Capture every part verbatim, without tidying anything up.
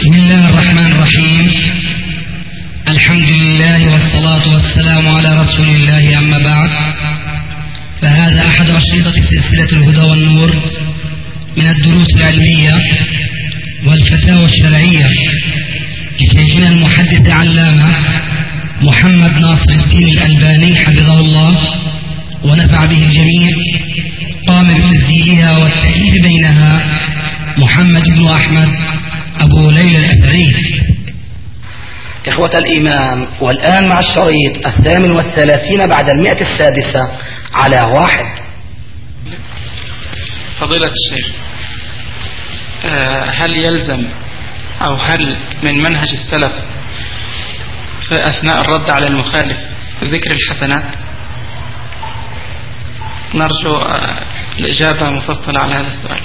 بسم الله الرحمن الرحيم. الحمد لله والصلاة والسلام على رسول الله، أما بعد، فهذا أحد أشرطة سلسلة الهدى والنور من الدروس العلمية والفتاوى الشرعية لشيخنا المحدث العلامة محمد ناصر الدين الألباني حفظه الله ونفع به الجميع. قام بتسجيلها والتأليف بينها محمد بن أحمد أبو ليلى الأثري. إخوة الإيمان، والآن مع الشريط الثامن والثلاثين بعد المئة السادسة على واحد. فضيلة الشيخ، هل يلزم أو هل من منهج السلف في أثناء الرد على المخالف ذكر الحسنات؟ نرجو الإجابة مفصلة على هذا السؤال.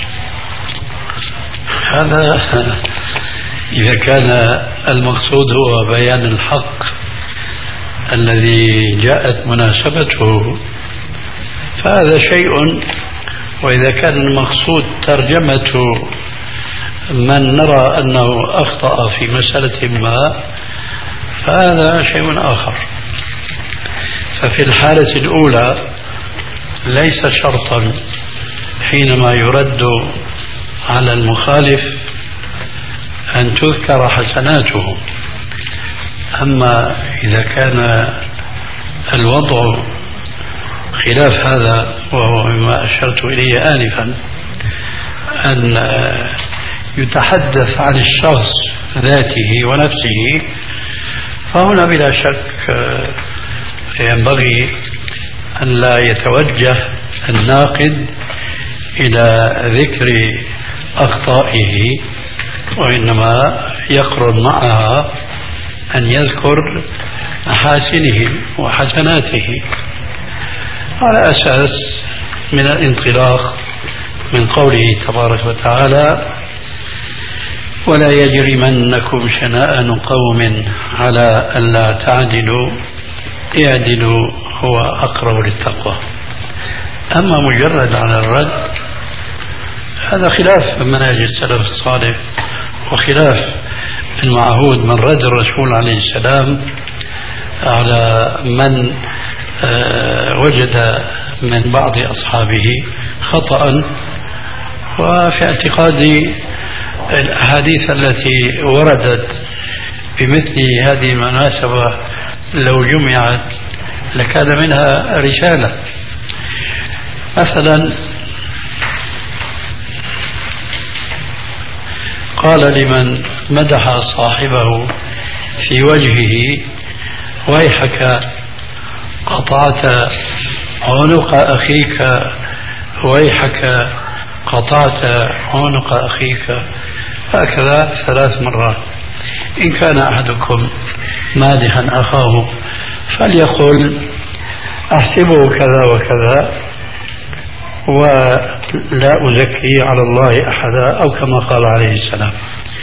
هذا إذا كان المقصود هو بيان الحق الذي جاءت مناسبته فهذا شيء، وإذا كان المقصود ترجمة من نرى أنه أخطأ في مسألة ما فهذا شيء آخر. ففي الحالة الأولى ليس شرطا حينما يرد على المخالف أن تذكر حسناته. أما إذا كان الوضع خلاف هذا، وهو مما أشرت إليه آنفا، أن يتحدث عن الشخص ذاته ونفسه، فهنا بلا شك ينبغي أن لا يتوجه الناقد إلى ذكر أخطائه، وإنما يقرن معها أن يذكر محاسنه وحسناته على أساس من الانطلاق من قوله تبارك وتعالى: ولا يجرمنكم شنآن قوم على ألا تعدلوا اعدلوا هو أقرب للتقوى. أما مجرد على الرد هذا خلاف منهج السلف الصالح وخلاف المعهود من رد الرسول عليه السلام على من وجد من بعض أصحابه خطأ. وفي اعتقادي الأحاديث التي وردت بمثل هذه المناسبة لو جمعت لكان منها رسالة. مثلا قال لمن مدح صاحبه في وجهه: ويحك قطعت عنق أخيك، ويحك قطعت عنق أخيك، هكذا ثلاث مرات. إن كان أحدكم مادحا أخاه فليقل: أحسبه كذا وكذا ولا أزكي على الله أحدا، أو كما قال عليه السلام.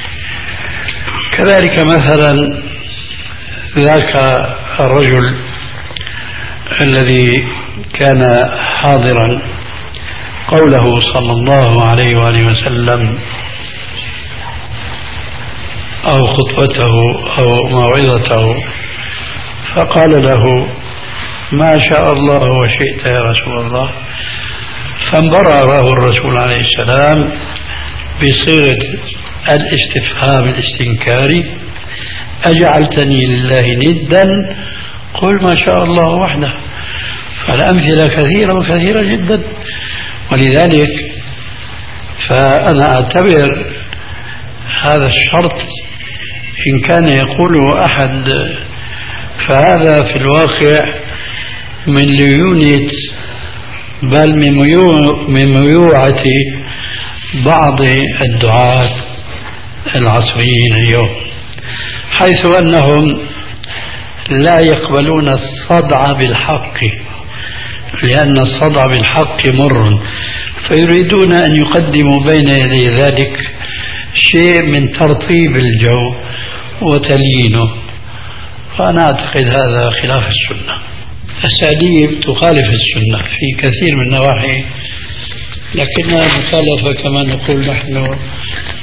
كذلك مثلا ذاك الرجل الذي كان حاضرا قوله صلى الله عليه وآله وسلم أو خطبته أو موعظته، فقال له: ما شاء الله وشئت يا رسول الله. فانبرأ له الرسول عليه السلام بصيغة الاستفهام الاستنكاري: أجعلتني لله ندا؟ قل ما شاء الله وحده. فالأمثلة كثيرة وكثيرة جدا. ولذلك فأنا أعتبر هذا الشرط إن كان يقوله أحد فهذا في الواقع من ليونة، بل من ميوعة بعض الدعاة العصريين اليوم، حيث أنهم لا يقبلون الصدع بالحق، لأن الصدع بالحق مر، فيريدون أن يقدموا بين يدي ذلك شيء من ترطيب الجو وتليينه. فأنا أعتقد هذا خلاف السنة. أساليب تخالف السنة في كثير من النواحي، لكنها مخالفة كما نقول نحن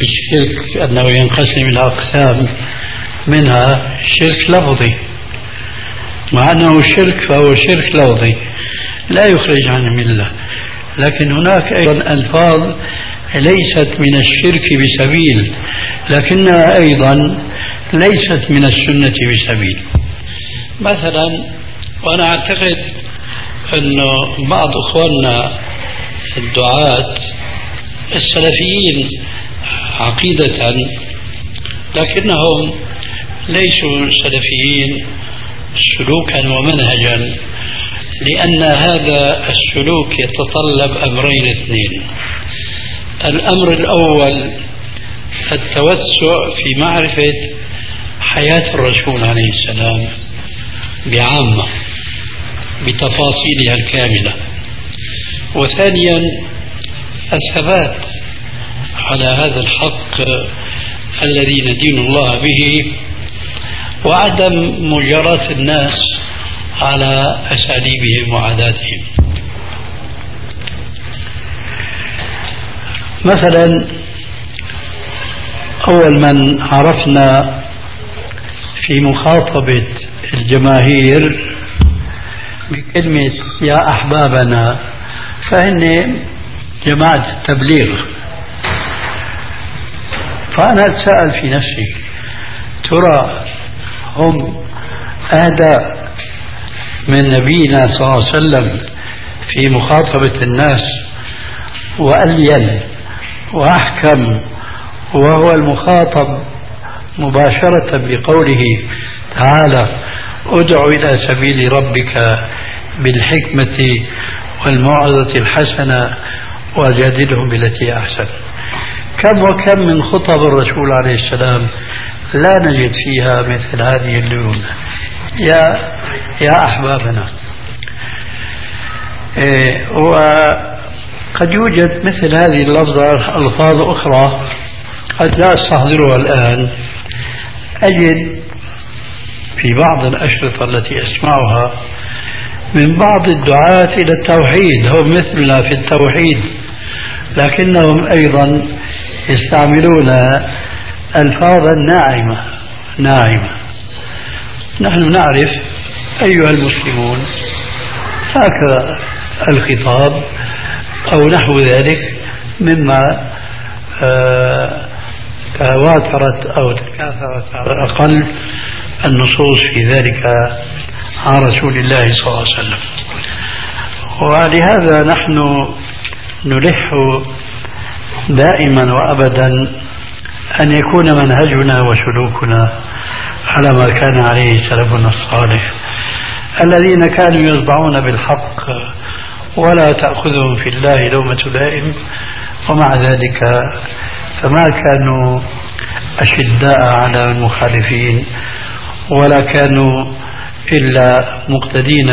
الشرك أنه ينقسم إلى أقسام، منها شرك لفظي، مع أنه شرك فهو شرك لفظي لا يخرج عن الملة، لكن هناك أيضا ألفاظ ليست من الشرك بسبيل لكنها أيضا ليست من السنة بسبيل. مثلا، وأنا أعتقد أنه بعض أخواننا الدعاة السلفيين عقيدة لكنهم ليسوا سلفيين سلوكا ومنهجا، لأن هذا السلوك يتطلب أمرين اثنين. الأمر الأول التوسع في معرفة حياة الرسول عليه السلام بعامة بتفاصيلها الكاملة، وثانيا الثبات على هذا الحق الذي ندين الله به، وعدم مجاراة الناس على أساليبهم وعاداتهم. مثلا، أول من عرفنا في مخاطبة الجماهير بكلمة يا أحبابنا فهن جماعة التبليغ. فأنا أتساءل في نفسي، ترى هم أهدى من نبينا صلى الله عليه وسلم في مخاطبة الناس وألين وأحكم، وهو المخاطب مباشرة بقوله تعالى ادع إلى سبيل ربك بالحكمة والموعظة الحسنة وجادلهم بالتي أحسن. كم وكم من خطب الرسول عليه السلام لا نجد فيها مثل هذه الليونة، يا يا أحبابنا. إيه، وقد يوجد مثل هذه اللفظة ألفاظ أخرى قد لا أستحضرها الآن. أجد في بعض الأشرطة التي أسمعها من بعض الدعاة إلى التوحيد، هم مثلنا في التوحيد، لكنهم أيضا يستعملون ألفاظا ناعمة ناعمة. نحن نعرف أيها المسلمون هكذا الخطاب أو نحو ذلك مما آه تواترت أو تكاثرت على الأقل النصوص في ذلك عن رسول الله صلى الله عليه وسلم. ولهذا نحن نلح دائما وأبدا أن يكون منهجنا وسلوكنا على ما كان عليه سلفنا الصالح الذين كانوا يصدعون بالحق ولا تأخذهم في الله لومة لائم، ومع ذلك فما كانوا أشداء على المخالفين ولا كانوا إلا مقتدين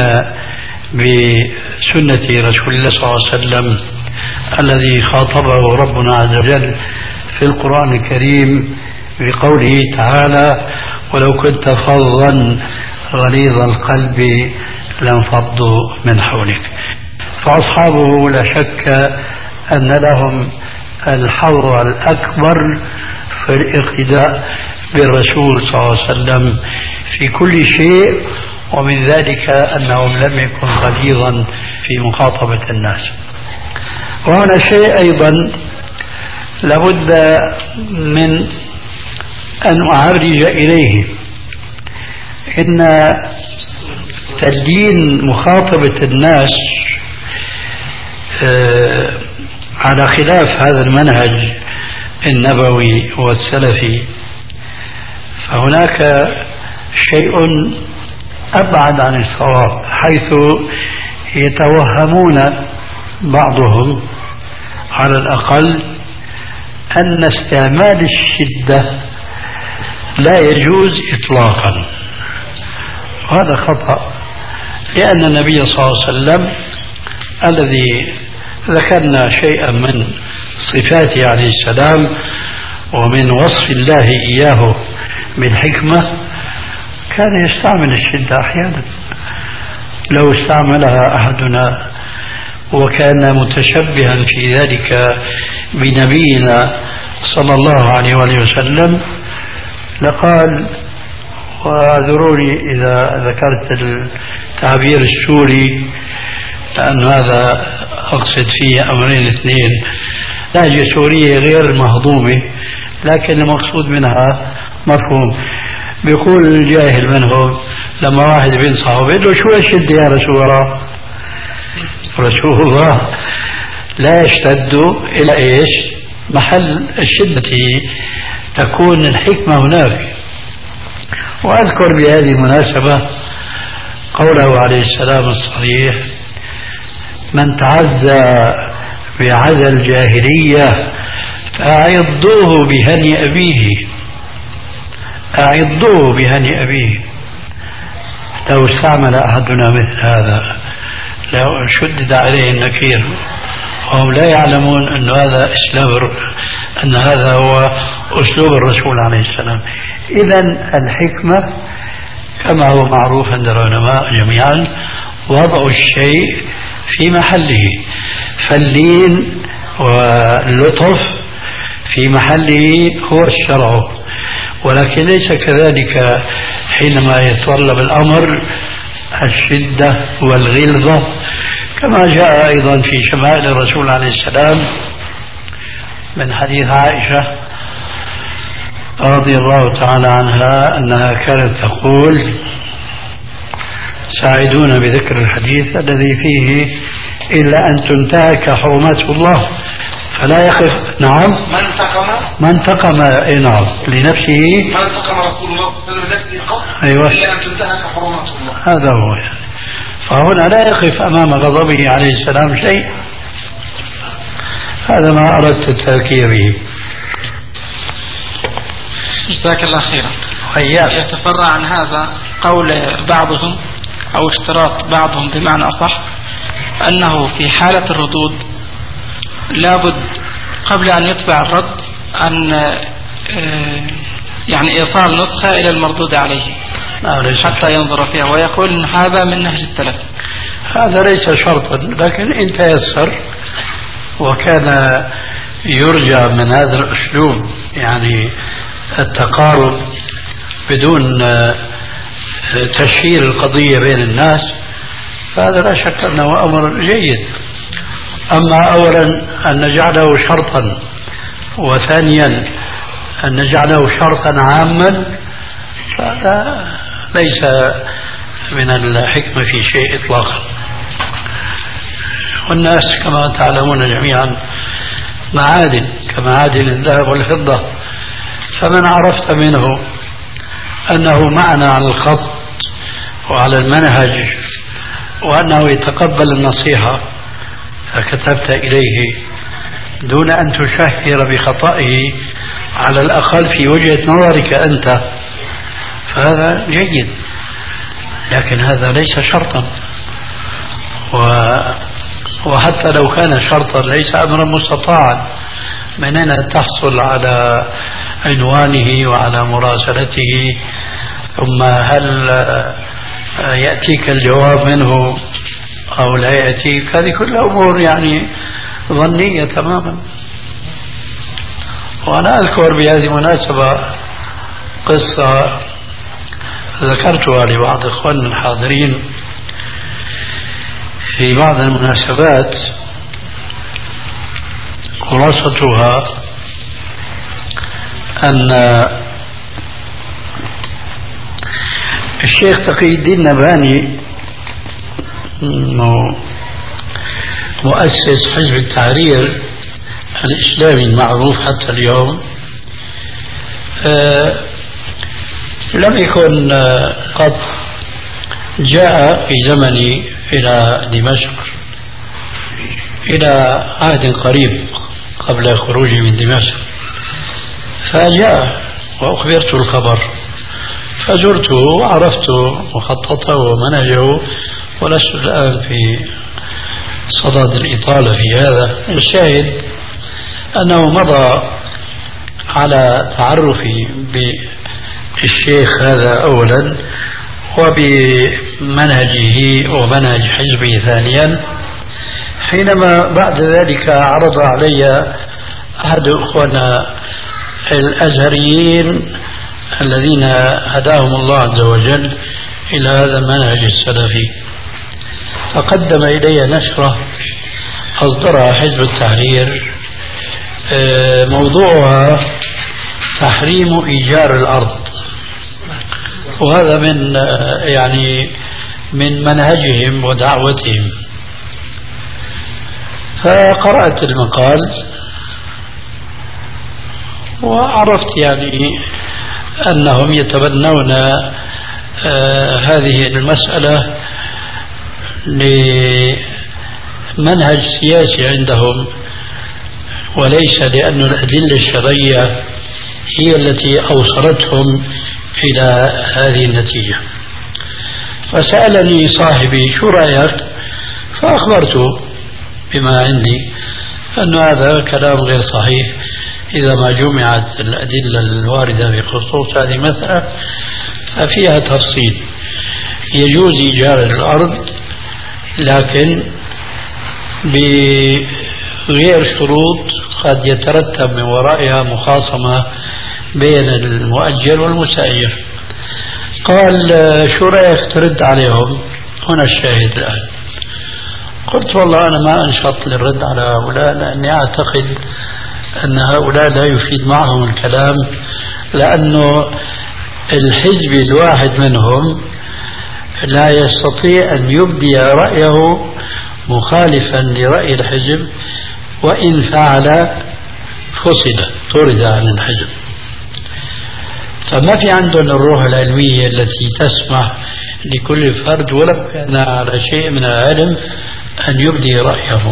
بسنة رسول الله صلى الله عليه وسلم الذي خاطبه ربنا عز وجل في القرآن الكريم بقوله تعالى ولو كنت فظا غليظ القلب لانفضوا من حولك. فأصحابه لا شك أن لهم الحظ الأكبر في الاقتداء بالرسول صلى الله عليه وسلم في كل شيء، ومن ذلك أنهم لم يكن غليظا في مخاطبة الناس. وهنا شيء أيضا لابد من أن أعرج إليه، إن تدين مخاطبة الناس على خلاف هذا المنهج النبوي والسلفي، فهناك شيء أبعد عن الصواب، حيث يتوهمون بعضهم على الأقل أن استعمال الشدة لا يجوز إطلاقا. وهذا خطأ، لأن النبي صلى الله عليه وسلم الذي ذكرنا شيئا من صفاته عليه السلام ومن وصف الله إياه بالحكمة كان يستعمل الشدة أحيانا. لو استعملها أحدنا وكان متشبها في ذلك بنبينا صلى الله عليه وآله وسلم لقال، واعذروني إذا ذكرت التعبير السوري لأن هذا أقصد فيه أمرين اثنين، لهجة سورية غير مهضومة لكن المقصود منها مفهوم. بيقول الجاهل منهم لما واحد بينصحه بيقول له شو أشد يا رسول الله؟ رسول الله لا يشتد إلى إيش؟ محل الشدة تكون الحكمة هناك. وأذكر بهذه المناسبة قوله عليه السلام الصريح: من تعزى بعزى الجاهلية فأعضوه بهني أبيه، أعضوه بهني أبيه. لو استعمل أحدنا مثل هذا لو شدد عليه النكير وهم لا يعلمون أن هذا أسلوب، أن هذا هو أسلوب الرسول عليه السلام. إذن الحكمة كما هو معروف عند العلماء جميعا وضع الشيء في محله، فاللين واللطف في محله هو الشرع، ولكن ليس كذلك حينما يتطلب الأمر الشدة والغلظة، كما جاء أيضا في شمائل الرسول عليه السلام من حديث عائشة رضي الله تعالى عنها أنها كانت تقول: ساعدون بذكر الحديث الذي فيه إلا أن تنتهك حرمات الله فلا يقف. نعم، من انتقم من انتقم اي نعم لنفسه، من انتقم رسول الله صلى الله عليه وسلم لنفسه قط أيوة. إلا أن تنتهك حرمات الله. هذا هو يعني. فهنا لا يقف أمام غضبه عليه السلام شيء. هذا ما أردت التذكير به. جزاك الله خيرا. وإياك. يتفرع عن هذا قول بعضهم أو اشتراط بعضهم بمعنى أصح أنه في حالة الردود لابد قبل أن يتبع الرد أن يعني إيصال نسخة إلى المردود عليه حتى ينظر فيها، ويقول إن هذا من نهج السلف. هذا ليس شرطا، لكن إن تيسر وكان يرجى من هذا الأسلوب يعني التقارب بدون تشهير القضية بين الناس، فهذا لا شك أنه أمر جيد. أما أولا أن نجعله شرطا، وثانيا أن نجعله شرطا عاما، فهذا ليس من الحكمة في شيء إطلاقا. والناس كما تعلمون جميعا معادن كمعادن الذهب والفضة، فمن عرفت منه أنه معنا على الخط وعلى المنهج وأنه يتقبل النصيحة فكتبت إليه دون أن تشهر بخطئه على الأقل في وجهة نظرك أنت، فهذا جيد. لكن هذا ليس شرطا، وحتى لو كان شرطا ليس أمرا مستطاعا. من أين تحصل على عنوانه وعلى مراسلته، ثم هل يأتيك الجواب منه أو لا يأتيك؟ هذه كلها أمور يعني ظنية تماما. وأنا أذكر بهذه المناسبة قصة ذكرتها لبعض إخواننا الحاضرين في بعض المناسبات، خلاصتها أن الشيخ تقي الدين نبهاني مؤسس حزب التحرير الإسلامي المعروف حتى اليوم، آه لم يكن قد جاء في زمني إلى دمشق إلى عهد قريب قبل خروجي من دمشق، فجاء وأخبرت الخبر فزرته وعرفت مخططه ومنهجه، ولست الآن في صدد الإطالة في هذا. الشاهد أنه مضى على تعرفي بالشيخ هذا أولا وبمنهجه ومنهج حزبه ثانيا. حينما بعد ذلك عرض علي أحد أخوانا الأزهريين الذين هداهم الله عز وجل إلى هذا المنهج السلفي، فقدم إلي نشرة أصدرها حزب التحرير موضوعها تحريم إيجار الأرض، وهذا من يعني من منهجهم ودعوتهم. فقرأت المقال وعرفت يعني أنهم يتبنون آه هذه المسألة لمنهج سياسي عندهم، وليس لأن الأدلة الشرعية هي التي أوصلتهم إلى هذه النتيجة. فسألني صاحبي شو رأيك؟ فأخبرته بما عندي أن هذا كلام غير صحيح إذا ما جمعت الأدلة الواردة بخصوص هذه المسألة ففيها تفصيل. يجوز إيجار الأرض لكن بغير شروط قد يترتب من ورائها مخاصمة بين المؤجر والمساير. قال شو رأيك ترد عليهم؟ هنا الشاهد الآن. قلت والله أنا ما أنشط للرد على هؤلاء، لأني أعتقد أن هؤلاء لا يفيد معهم الكلام، لأنه الحزب الواحد منهم لا يستطيع أن يبدي رأيه مخالفا لرأي الحزب، وإن فعل فصل طرد عن الحزب. فما في عندهم الروح العلمية التي تسمح لكل فرد ولو كان على شيء من العلم أن يبدي رأيه.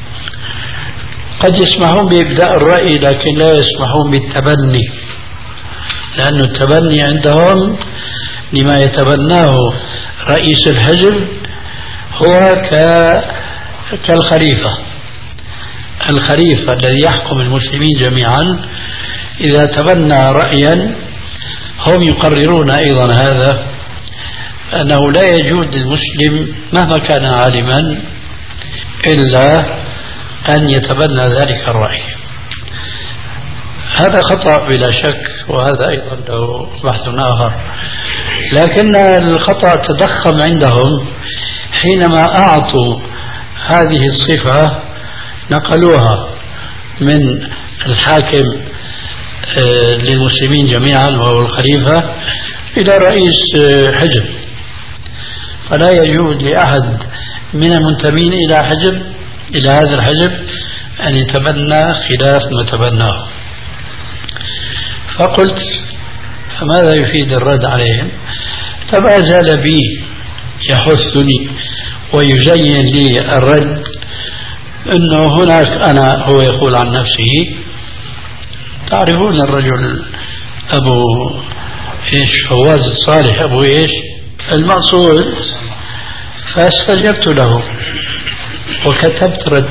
قد يسمحون بإبداء الرأي لكن لا يسمحون بالتبني، لأن التبني عندهم لما يتبناه رئيس الحزب هو كالخليفة. الخليفة الذي يحكم المسلمين جميعا إذا تبنى رأيا هم يقررون أيضا هذا، أنه لا يجوز للمسلم مهما كان عالما إلا أن يتبنى ذلك الرأي. هذا خطأ بلا شك، وهذا أيضا له بحث آخر، لكن الخطأ تضخم عندهم حينما أعطوا هذه الصفة، نقلوها من الحاكم للمسلمين جميعا وهو الخليفة إلى رئيس حزب. فلا يجوز لأحد من المنتمين إلى حزب إلى هذا الحزب أن يتبنى خلاف ما تبناه. فقلت فماذا يفيد الرد عليهم؟ فما زال بي يحثني ويزين لي الرد أنه هناك أنا هو يقول عن نفسه تعرفون الرجل أبو إيش فواز الصالح أبو إيش المقصود، فاستجبت له وكتبت رد،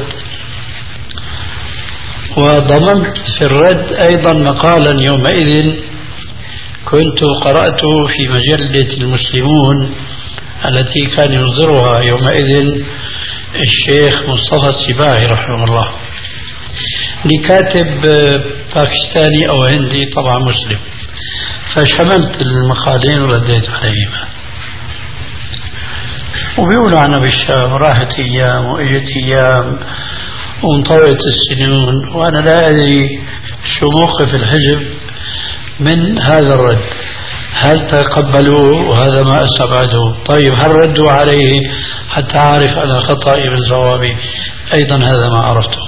وضمنت في الرد أيضا مقالا يومئذ كنت قرأته في مجلة المسلمون التي كان يصدرها يومئذ الشيخ مصطفى السباعي رحمه الله، لكاتب باكستاني أو هندي طبعا مسلم، فشملت المقالين ورديت عليهما. وبيقولوا عنا بالشام راحت أيام وإجت أيام وانطوت السنون، وأنا لا أدري شو موقف الحزب من هذا الرد، هل تقبلوه؟ وهذا ما أستبعده. طيب هل ردوا عليه حتى أعرف أنا خطأي من صوابي؟ أيضا هذا ما عرفته.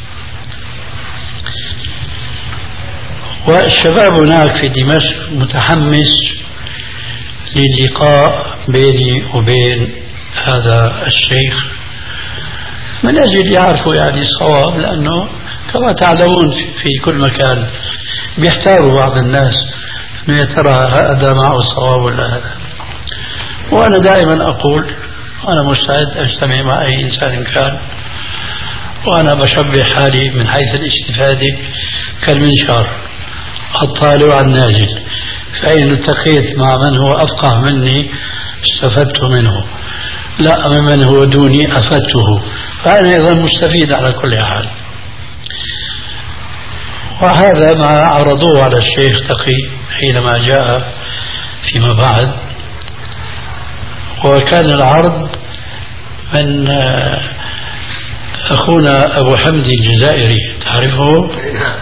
والشباب هناك في دمشق متحمس للقاء بيني وبين هذا الشيخ من أجل يعرفوا يعني الصواب، لأنه كما تعلمون في كل مكان بيحتاروا بعض الناس أنه يا ترى هذا معه الصواب ولا هذا. وأنا دائما أقول أنا مستعد أجتمع مع أي إنسان كان، وأنا بشبه حالي من حيث الاستفادة كالمنشار الطالع على النازل، فإن التقيت مع من هو أفقه مني استفدت منه، لا من هو دوني أفدته، فأنا أيضا مستفيد على كل حال. وهذا ما عرضوه على الشيخ تقي حينما جاء فيما بعد، وكان العرض من أخونا أبو حمدي الجزائري، تعرفه؟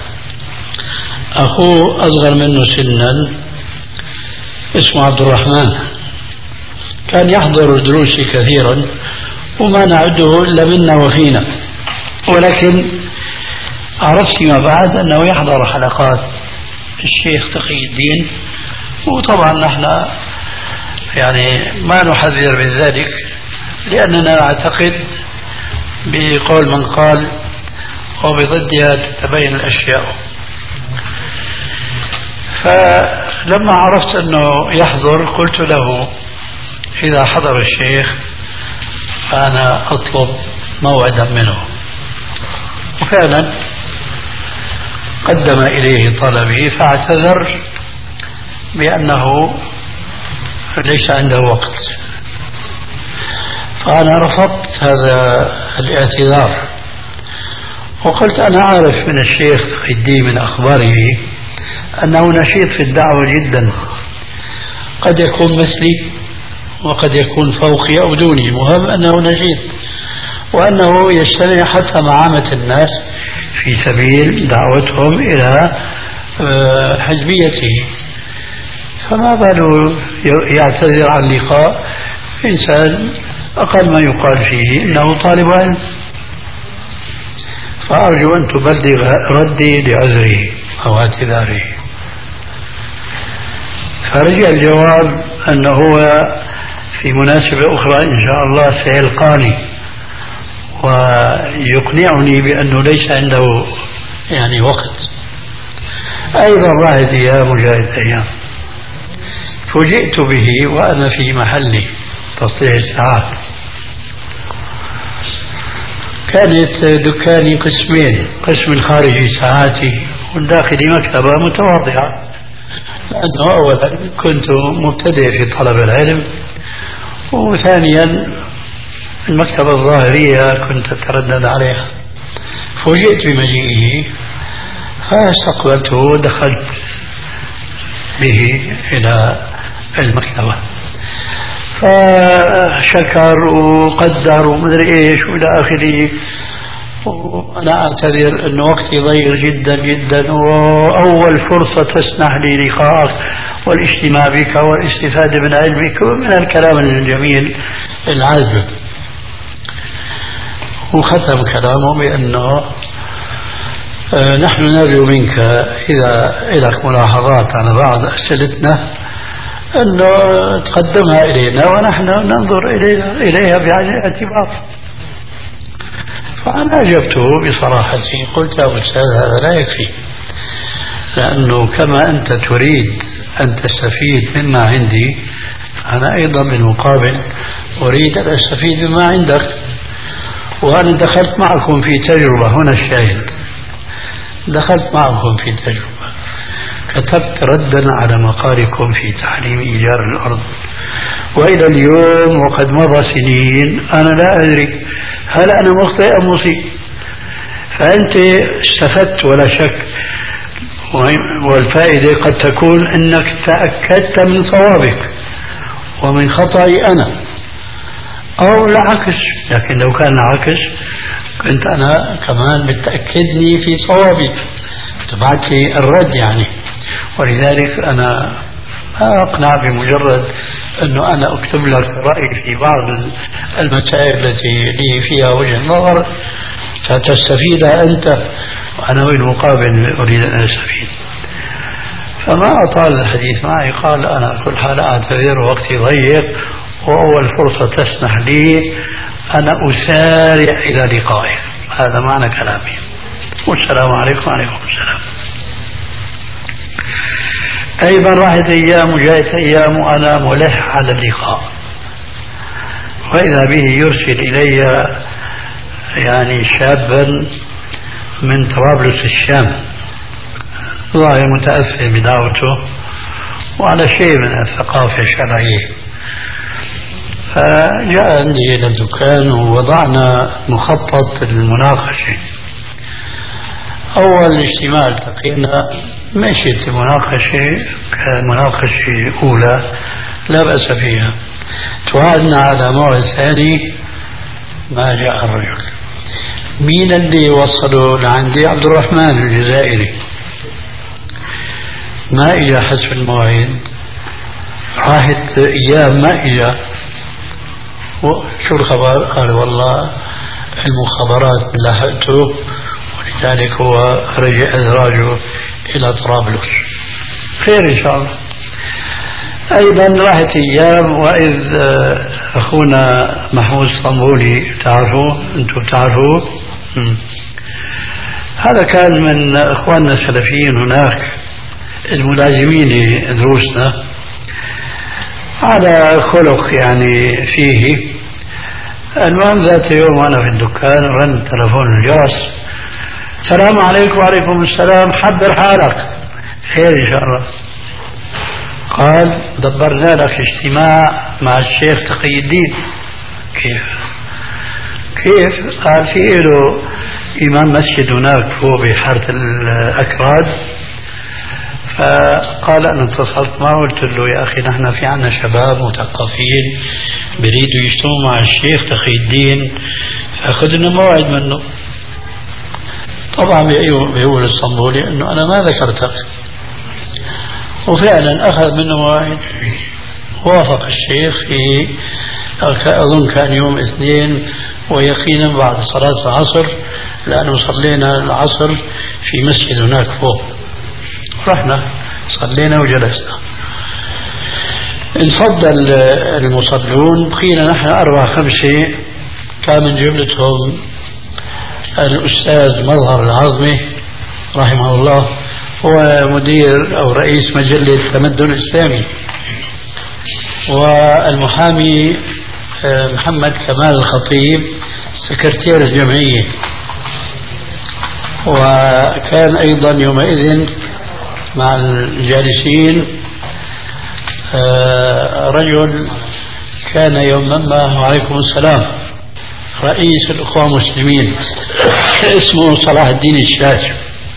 أخوه أصغر منه سنا اسمه عبد الرحمن، كان يحضر دروسي كثيرا وما نعده إلا منا وفينا، ولكن عرفت فيما بعد أنه يحضر حلقات الشيخ تقي الدين، وطبعا نحن يعني ما نحذر من ذلك لأننا نعتقد بقول من قال وبضدها تتبين الأشياء. فلما عرفت أنه يحضر قلت له إذا حضر الشيخ فأنا أطلب موعدا منه، وفعلا قدم إليه طلبي فاعتذر بأنه ليس عنده وقت، فأنا رفضت هذا الاعتذار وقلت أنا عارف من الشيخ تقي الدين من أخباره أنه نشيط في الدعوة جدا، قد يكون مثلي وقد يكون فوقي أو دوني، مهم أنه نشيط وأنه يجتمع حتى مع عامة الناس في سبيل دعوتهم إلى حزبيته، فما باله يعتذر عن لقاء إنسان أقل ما يقال فيه إنه طالب علم. فأرجو أن تبلغ ردي لعذره أو اعتذاره. فرجع الجواب أنه هو في مناسبة أخرى إن شاء الله سيلقاني ويقنعني بأنه ليس عنده يعني وقت. أيضا راحت أيام وجاءت أيام، فوجئت به وأنا في محلي تصليح الساعات. كانت دكاني قسمين، قسم الخارجي ساعاتي والداخلي مكتبة متواضعة، لأنه أولا كنت مبتدئ في طلب العلم، وثانيا المكتبة الظاهرية كنت أتردد عليها. فوجئت بمجيئه فاستقبلته ودخلت به إلى المكتبة، فشكر وقدر ومدري ايش والى اخره، وانا اعتذر ان وقتي ضيق جدا جدا، واول فرصة تسنح لي لقائك والاجتماع بك والاستفادة من علمك ومن الكلام الجميل العذب. وختم كلامه بانه نحن نرجو منك إذا لك ملاحظات على بعض أسئلتنا أنه تقدمها إلينا ونحن ننظر إليها, إليها بعين الاعتبار. فأنا أجبته بصراحة، قلت يا أستاذ هذا لا يكفي، لأنه كما أنت تريد أن تستفيد مما عندي أنا أيضا بالمقابل أريد أن أستفيد مما عندك، وأنا دخلت معكم في تجربة، هنا الشاهد، دخلت معكم في تجربة، كتبت ردا على مقالكم في تحريم إيجار الأرض، وإلى اليوم وقد مضى سنين أنا لا أدري هل أنا مخطئ أم مصيب. فأنت استفدت ولا شك، والفائدة قد تكون أنك تأكدت من صوابك ومن خطأي أنا، أو العكس. لكن لو كان العكس كنت أنا كمان بتأكدني في صوابي تبعت لي الرد يعني. ولذلك أنا ما أقنع بمجرد أنه أنا أكتب لك رأيي في بعض المسائل التي لي فيها وجه نظر فتستفيدها أنت وأنا بالمقابل أريد أن أستفيد. فما أطال الحديث معي، قال أنا كل حال أعتذر ووقتي ضيق وأول فرصة تسمح لي أنا أسارع إلى لقائك. هذا معنى كلامي، والسلام عليكم. وعليكم السلام. أيضا راحت أيام وجاءت أيام وأنا ملح على اللقاء، وإذا به يرسل إلي يعني شابا من طرابلس الشام، ظاهر متأثر بدعوته وعلى شيء من الثقافة الشرعية. فجاء عندي إلى الدكان ووضعنا مخطط المناقشة. أول اجتماع التقينا مشيت مناقشة كمناقشة أولى لا بأس فيها. توعدنا على موعد ثاني ما جاء الرجل. مين اللي وصله لعندي؟ عبد الرحمن الجزائري. ما إجا حسب الموعد، راحت أيام ما إجا. شو الخبر؟ قال والله المخابرات لاحقته ولذلك هو رجع إدراجه إلى طرابلس. خير إن شاء الله. أيضا راحت أيام وإذ أخونا محمود الصنبولي تعرفوه أنتم تعرفوه، هذا كان من أخواننا السلفيين هناك الملازمين دروسنا، على خلق يعني فيه. المهم ذات يوم وأنا في الدكان رن تلفون الجرس، السلام عليكم. وعليكم السلام. حضر حالك. خير إن شاء الله. قال دبرنا لك اجتماع مع الشيخ تقي الدين. كيف كيف؟ قال في له إمام مسجد هناك فوق بحارة الأكراد، فقال أنا اتصلت معه قلت له يا أخي نحن في عنا شباب مثقفين بريدوا يجتمعوا مع الشيخ تقي الدين، فأخذنا موعد منه. طبعا بيقول الصنبولي أنه أنا ما ذكرتك، وفعلا أخذ منه موعد. وافق الشيخ في أظن كان يوم اثنين، ويقينا بعد صلاة العصر، لأنه صلينا العصر في مسجد هناك فوق. رحنا صلينا وجلسنا، انفضل المصلون، بقينا نحن أربعة خمسة. كان من جملتهم الأستاذ مظهر العظمي رحمه الله، هو مدير أو رئيس مجلة التمدن الإسلامي، والمحامي محمد كمال الخطيب سكرتير الجمعية. وكان أيضا يومئذ مع الجالسين رجل كان يوما ما، وعليكم السلام، رئيس الأخوة المسلمين اسمه صلاح الدين الشاذ.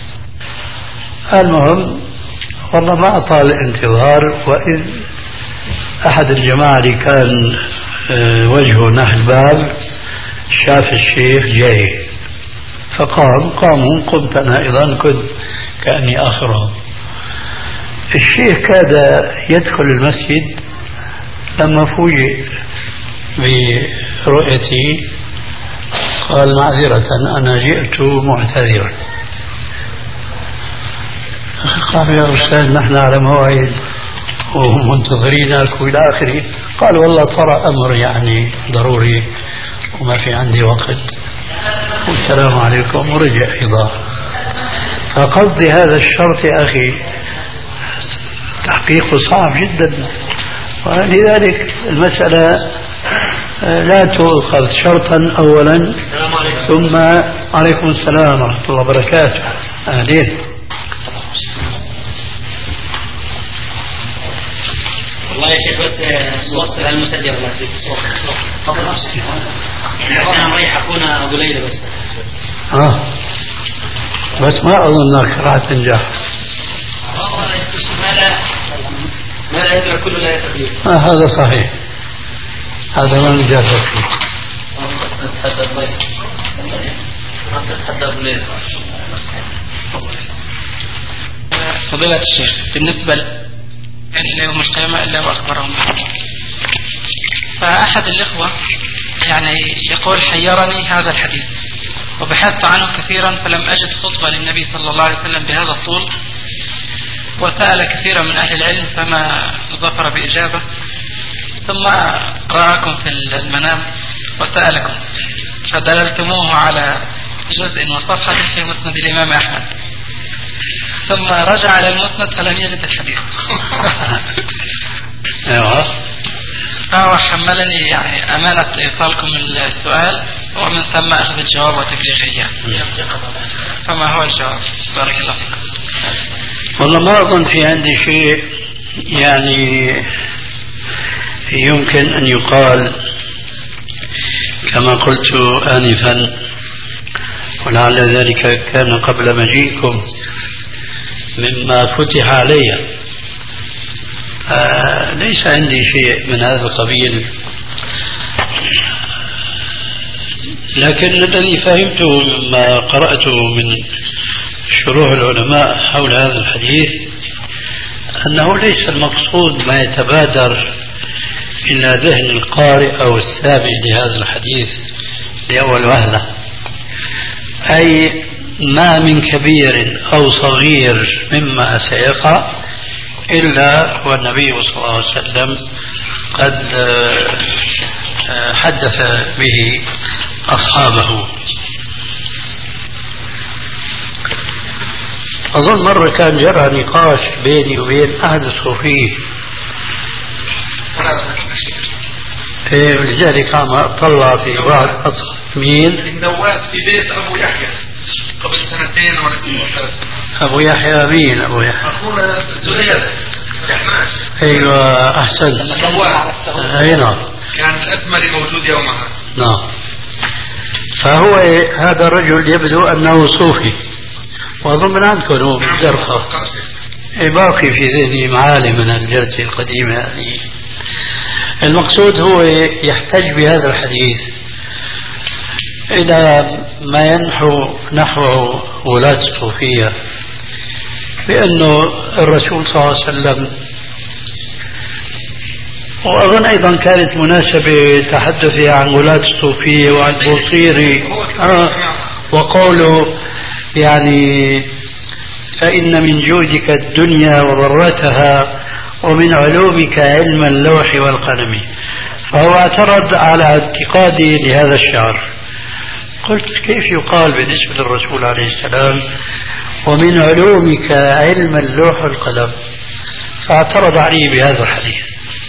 المهم والله ما أطال الانتظار، وإذ أحد الجماعة اللي كان وجهه نحو الباب شاف الشيخ جاي فقام. قاموا، قمت أنا أيضا كنت كأني آخرهم. الشيخ كاد يدخل المسجد لما فوجئ برؤيتي قال معذرة أنا جئت معتذرا. قال يا أستاذ نحن على موعد ومنتظرينك وإلى آخره. قال والله ترى أمر يعني ضروري وما في عندي وقت، والسلام عليكم، ورجع أيضا. فقصدي هذا الشرط يا أخي تحقيقه صعب جدا، ولذلك المسألة لا تؤخذ شرطا أولا ثم عليكم السلام ورحمة الله وبركاته. أهلين. والله يا شيخ بس وصل المسجل ولا تفضل يعني عشان مريح أخونا أبو ليلى بس. آه بس ما أظنك راح تنجح. ما لا ما لا يدرك كل لا يستطيع. آه هذا صحيح، هذا ما نجاز فيه. فضيلة الشيخ بالنسبة إلى يوم القيامة إلا وأخبرهم. فأحد الإخوة يعني يقول حيرني هذا الحديث وبحثت عنه كثيرا فلم أجد خطبة للنبي صلى الله عليه وسلم بهذا الطول، وسأل كثيرا من أهل العلم فما ظفر بإجابة، ثم رآكم في المنام وسألكم فدللتموه على جزء وصفحة في مسند الإمام أحمد، ثم رجع إلى المسند فلم يجد الحديث. فهو حملني يعني أمانة إيصالكم السؤال ومن ثم أخذ الجواب وتبليغه إياه. فما هو الجواب؟ بارك الله فيكم. والله ما أظن في عندي شيء يعني يمكن أن يقال. كما قلت آنفا ولعل ذلك كان قبل مجيئكم مما فتح علي. آه ليس عندي شيء من هذا القبيل، لكن الذي فهمته مما قرأته من شروح العلماء حول هذا الحديث أنه ليس المقصود ما يتبادر إلى ذهن القارئ أو السامع لهذا الحديث لأول وهلة، أي ما من كبير أو صغير مما سيقع إلا والنبي صلى الله عليه وسلم قد حدث به أصحابه. أظن مرة كان جرى نقاش بيني وبين أحد الصوفية، لذلك عم أطلع في بعض أطفال مين؟ النواب في بيت أبو يحيى قبل سنتين ولا ثلاث. أبو يحيى مين أبو يحيى؟ أخونا زهير يحماس. أيوة أحسن. أي نعم. كان الأثمري موجود يومها. نعم. فهو هذا الرجل يبدو أنه صوفي، وأظن من عندكم هو من الجرقة. باقي في ذهني معالم من الجلسة القديمة هذه. المقصود هو يحتج بهذا الحديث إلى ما ينحو نحو ولاة الصوفية، بأنه الرسول صلى الله عليه وسلم، وأظن أيضا كانت مناسبة تحدثي عن ولاة الصوفية وعن بوصيري آه وقوله يعني فإن من جودك الدنيا وضرتها ومن علومك علم اللوح والقلم. فهو اعترض على اعتقادي لهذا الشعر. قلت كيف يقال بالنسبة للرسول عليه السلام ومن علومك علم اللوح والقلم؟ فاعترض علي بهذا الحديث.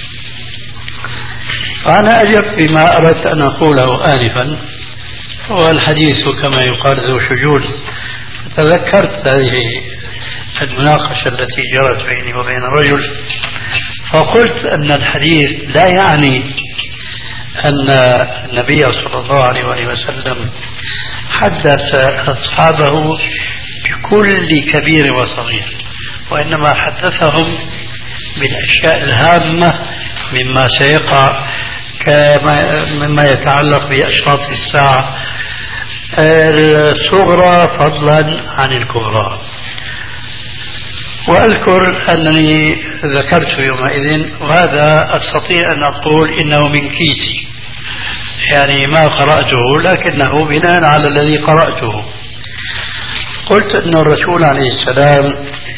فأنا أجب بما أردت أن أقوله آنفا، والحديث كما يقال ذو شجون. تذكرت هذه المناقشة التي جرت بيني وبين الرجل، فقلت أن الحديث لا يعني أن النبي صلى الله عليه وآله وسلم حدث أصحابه بكل كبير وصغير، وإنما حدثهم بالأشياء الهامة مما سيقع، كما مما يتعلق بأشراط الساعة الصغرى فضلا عن الكبرى. وأذكر أنني ذكرت يومئذ، وهذا أستطيع أن أقول إنه من كيسي، يعني ما قرأته لكنه بناء على الذي قرأته. قلت أن الرسول عليه السلام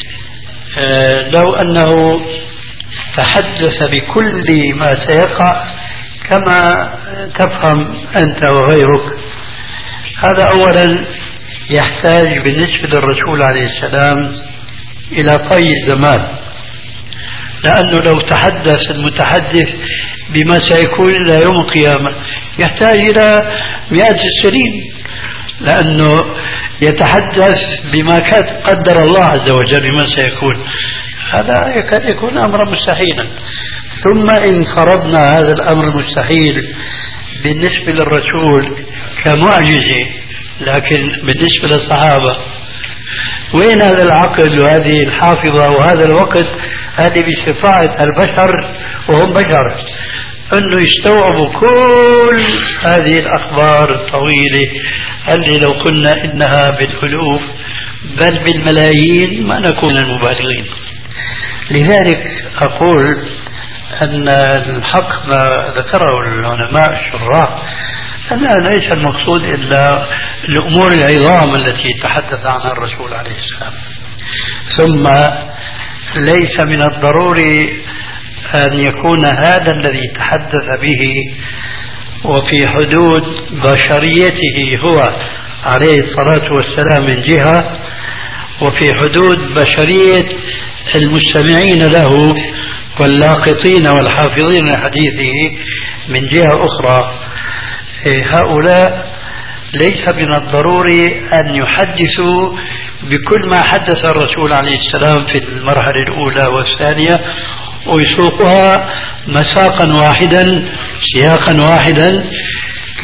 لو أنه تحدث بكل ما سيقع كما تفهم أنت وغيرك، هذا أولا يحتاج بالنسبة للرسول عليه السلام إلى طي الزمان، لأنه لو تحدث المتحدث بما سيكون إلى يوم القيامة يحتاج إلى مئات السنين، لأنه يتحدث بما قدر الله عز وجل بما سيكون، هذا يكاد يكون أمرا مستحيلا. ثم إن فرضنا هذا الأمر المستحيل بالنسبة للرسول كمعجزة، لكن بالنسبة للصحابة وين هذا العقل وهذه الحافظة وهذا الوقت هذه باستطاعة البشر وهم بشر أنه يستوعبوا كل هذه الأخبار الطويلة اللي لو قلنا إنها بالألوف بل بالملايين ما نكون المبالغين. لذلك أقول أن الحق ما ذكره العلماء الشراح أن ليس المقصود إلا الأمور العظام التي تحدث عنها الرسول عليه السلام. ثم ليس من الضروري أن يكون هذا الذي تحدث به وفي حدود بشريته هو عليه الصلاة والسلام من جهة، وفي حدود بشرية المستمعين له واللاقطين والحافظين لحديثه من جهة أخرى. هؤلاء ليس من الضروري أن يحدثوا بكل ما حدث الرسول عليه السلام في المرحلة الأولى والثانية ويسوقها مساقا واحدا سياقا واحدا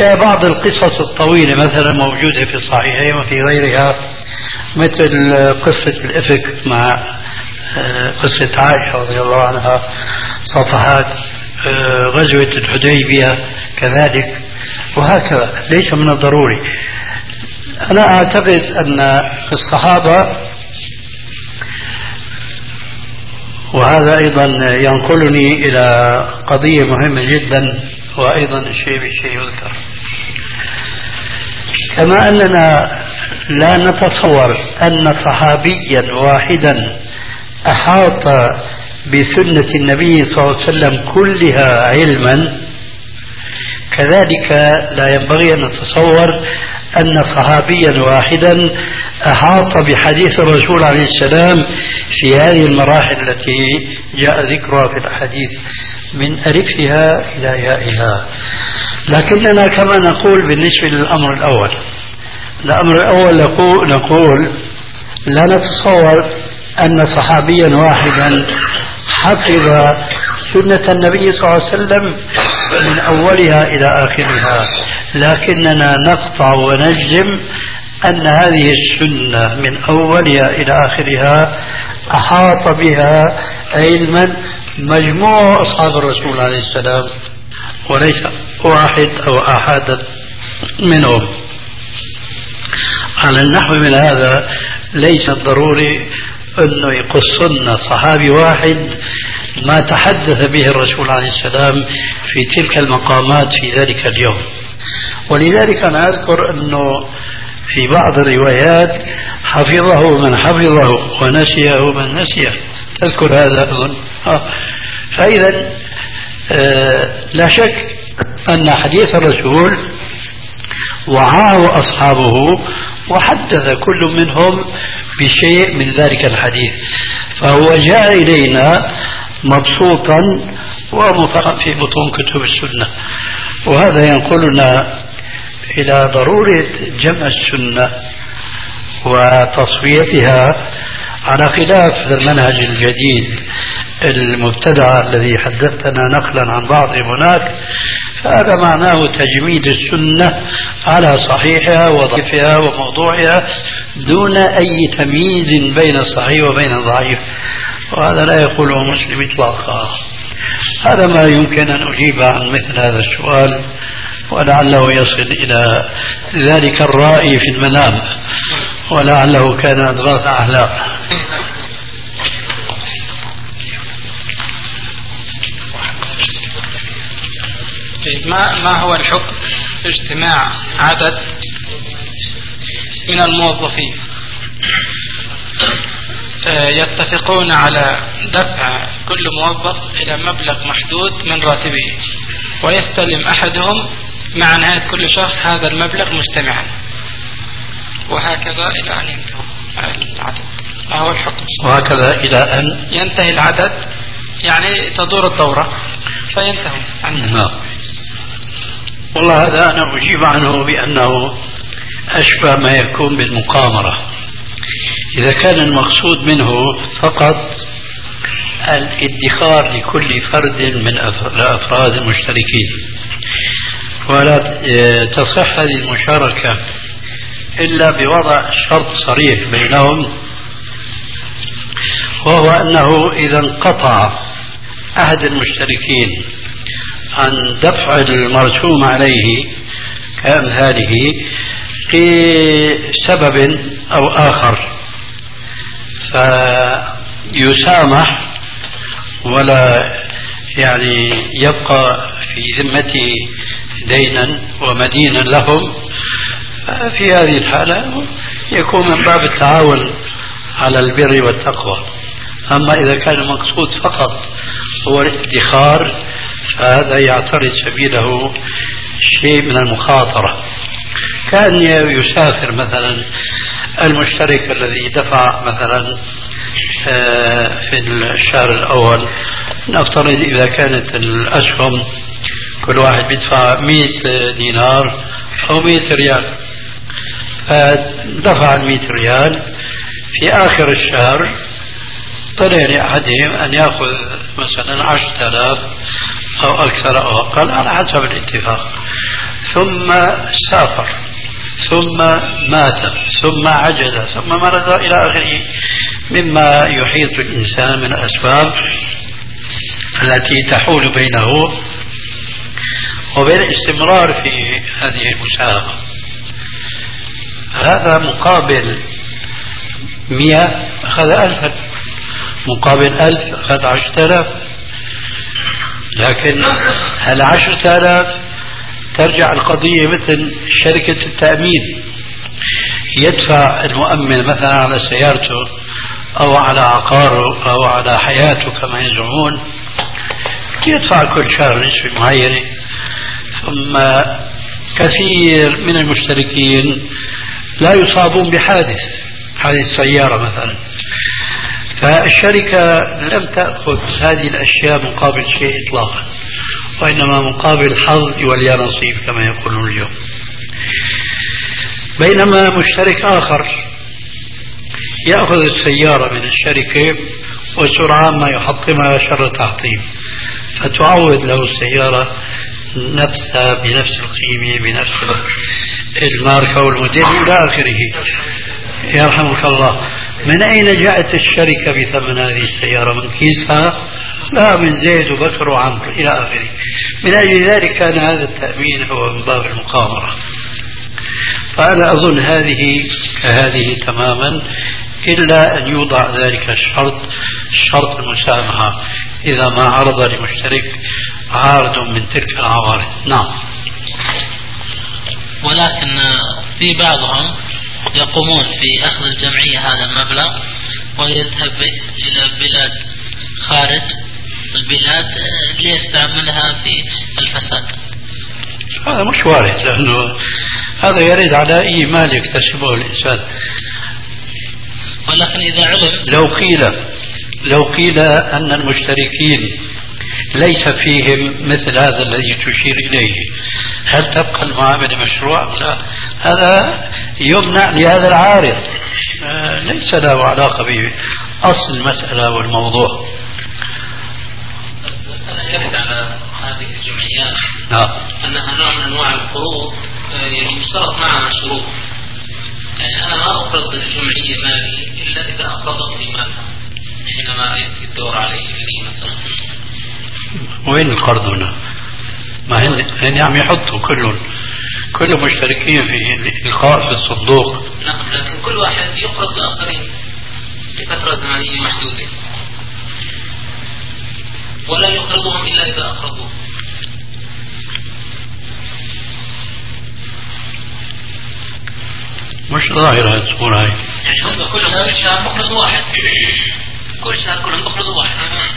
كبعض القصص الطويلة مثلا موجودة في الصحيحين وفي غيرها، مثل قصة الإفك مع قصة عائشة رضي الله عنها، صفحات غزوة الحديبية كذلك، وهكذا. ليس من الضروري. أنا أعتقد أن الصحابة، وهذا أيضا ينقلني إلى قضية مهمة جدا، وأيضا الشيء بشيء يذكر، كما أننا لا نتصور أن صحابيا واحدا أحاط بسنة النبي صلى الله عليه وسلم كلها علما، كذلك لا ينبغي أن نتصور أن صحابيا واحدا أحاط بحديث الرسول عليه السلام في هذه المراحل التي جاء ذكرها في الحديث من ألفها إلى يائها. لكننا كما نقول بالنسبة للأمر الأول، الأمر الأول نقول لا نتصور أن صحابيا واحدا حفظ سنة النبي صلى الله عليه وسلم من أولها إلى آخرها، لكننا نقطع ونجزم أن هذه السنة من أولها إلى آخرها أحاط بها علما مجموع أصحاب الرسول عليه السلام، وليس واحد أو أحد منهم. على النحو من هذا ليس ضروري أنه يقصنا صحابي واحد ما تحدث به الرسول عليه السلام في تلك المقامات في ذلك اليوم. ولذلك أنا أذكر أنه في بعض الروايات حفظه من حفظه ونسيه من نسيه، تذكر هذا أظن. فإذا آه لا شك أن حديث الرسول وعاه أصحابه وحدث كل منهم بشيء من ذلك الحديث، فهو جاء إلينا مبسوطا ومفرغا في بطون كتب السنة. وهذا ينقلنا إلى ضرورة جمع السنة وتصفيتها على خلاف المنهج الجديد المبتدع الذي حدثنا نقلا عن بعض هناك، فهذا معناه تجميد السنة على صحيحها وضعيفها وموضوعها دون أي تمييز بين الصحيح وبين الضعيف، وهذا لا يقوله مسلم إطلاقا. هذا ما يمكن أن أجيب عن مثل هذا السؤال، ولعله يصل إلى ذلك الرائي في المنام، ولعله كان أضغاث أحلام. ما ما هو الحكم في اجتماع عدد من الموظفين يتفقون على دفع كل موظف إلى مبلغ محدود من راتبه، ويستلم أحدهم مع نهاية كل شهر هذا المبلغ مجتمعا، وهكذا إلى أن ينتهي العدد؟ ما هو الحكم؟ وهكذا إلى أن ينتهي العدد، يعني تدور الدورة فينتهي عنه. والله هذا أنا أجيب عنه بأنه أشبه ما يكون بالمقامرة. إذا كان المقصود منه فقط الادخار لكل فرد من الأفراد المشتركين، ولا تصح هذه المشاركة إلا بوضع شرط صريح بينهم، وهو أنه إذا انقطع أحد المشتركين عن دفع المرسوم عليه كأمثاله لسبب أو آخر فيسامح ولا يعني يبقى في ذمته دينا ومدينا لهم، في هذه الحالة يكون من باب التعاون على البر والتقوى. أما إذا كان المقصود فقط هو الادخار فهذا يعترض سبيله شيء من المخاطرة، كان يسافر مثلا المشترك الذي دفع مثلا في الشهر الأول، نفترض إذا كانت الأسهم كل واحد بيدفع مئة دينار أو مئة ريال، فدفع المئة ريال في آخر الشهر طلع لأحدهم أن يأخذ مثلا عشرة آلاف أو أكثر أو أقل على حسب الاتفاق، ثم سافر ثم مات ثم عجز ثم مرض إلى آخره مما يحيط الإنسان من الأسباب التي تحول بينه وبين الاستمرار في هذه المساهمة. هذا مقابل مئة أخذ ألفا، مقابل ألف أخذ عشرة آلاف. لكن هل عشرة آلاف ترجع القضية مثل شركة التأمين، يدفع المؤمن مثلا على سيارته أو على عقاره أو على حياته كما يزعمون، يدفع كل شهر نسبة معينة، ثم كثير من المشتركين لا يصابون بحادث حادث سيارة مثلا، فالشركة لم تأخذ هذه الأشياء مقابل شيء إطلاقا، وإنما مقابل حظ ولي نصيب كما يقولون اليوم. بينما مشترك آخر يأخذ السيارة من الشركة وسرعان ما يحطمها شر تحطيم، فتعوض له السيارة نفسها بنفس القيمة بنفس الماركة والموديل إلى آخره. يرحمك الله. من أين جاءت الشركة بثمن هذه السيارة؟ من كيسها؟ لا، من زيد وبكر وعمرو إلى آخره. من أجل ذلك كان هذا التأمين هو من باب المقامرة. فأنا أظن هذه كهذه تماما، إلا أن يوضع ذلك الشرط، شرط المسامحة إذا ما عرض لمشترك عارض من تلك العوارض. نعم. ولكن في بعضهم يقومون في أخذ الجمعية هذا المبلغ ويذهب إلى بلاد خارج البلاد ليستعملها في الفساد. هذا مش وارد، لأنه هذا يرد على أي مال يكتسبه الإنسان. ولكن إذا علم لو قيل لو قيل أن المشتركين ليس فيهم مثل هذا الذي تشير إليه، هل تبقى المعاملة مشروع؟ لا، هذا يمنع لهذا العارض، آه ليس له علاقة بأصل المسألة والموضوع. أنا يرد على هذه الجمعيات نعم أنها نوع من أنواع القروض، يعني يشترط معها شروط. يعني أنا ما أقرض الجمعية مالي إلا إذا أقرضت لي مالها حينما يأتي الدور علي لي مثلا. وين القرض هنا؟ ما هن عم يحطوا كلهم كل مشتركين في الإلقاء في الصندوق. نعم، لكن كل واحد يقرض لآخرين لفترة زمنية محدودة، ولا يقرضهم إلا إذا أقرضوه. مش ظاهرة الصورة هاي. يعني هم كلهم كل شهر مقرض واحد، كل شهر كلهم مقرض واحد.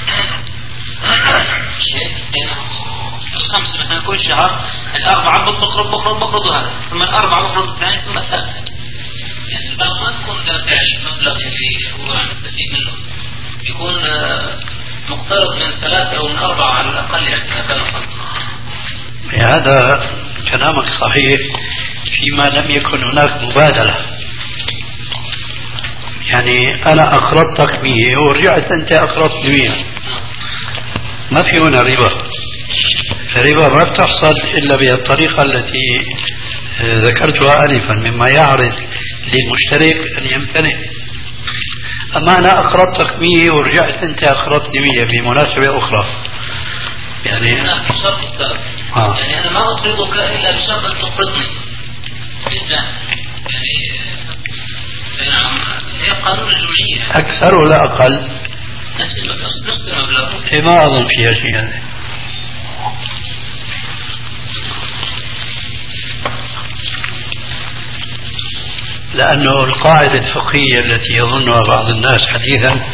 الخمسة مثلا كل شهر الأربعة بقرض بقرض بقرض هذا، ثم الأربعة بقرض الثاني، ثم الثالث. يعني البعض ما تكون دافع المبلغ اللي هو عم يستفيد منه، يكون مقترض من ثلاثة أو من أربعة على الأقل. يعني هذا هذا كلامك صحيح فيما لم يكن هناك مبادلة. يعني أنا أقرضتك مية ورجعت أنت أقرضت مية، ما في هنا ربا. الربا ما بتحصل إلا بالطريقة التي ذكرتها آنفا، مما يعرض للمشترك أن يمتنع. أما أنا أقرضتك مية ورجعت أنت أقرضتني مية بمناسبة أخرى، يعني شرط الثالث. آه. يعني أنا ما أقرضك إلا بشرط أن تقرضني بالزام. يعني نعم، هي قانون الجمعية. أكثر ولا أقل؟ نفس المبلغ، نفس المبلغ. ما أظن فيها شيء هذا. لأنه القاعدة الفقهية التي يظنها بعض الناس حديثا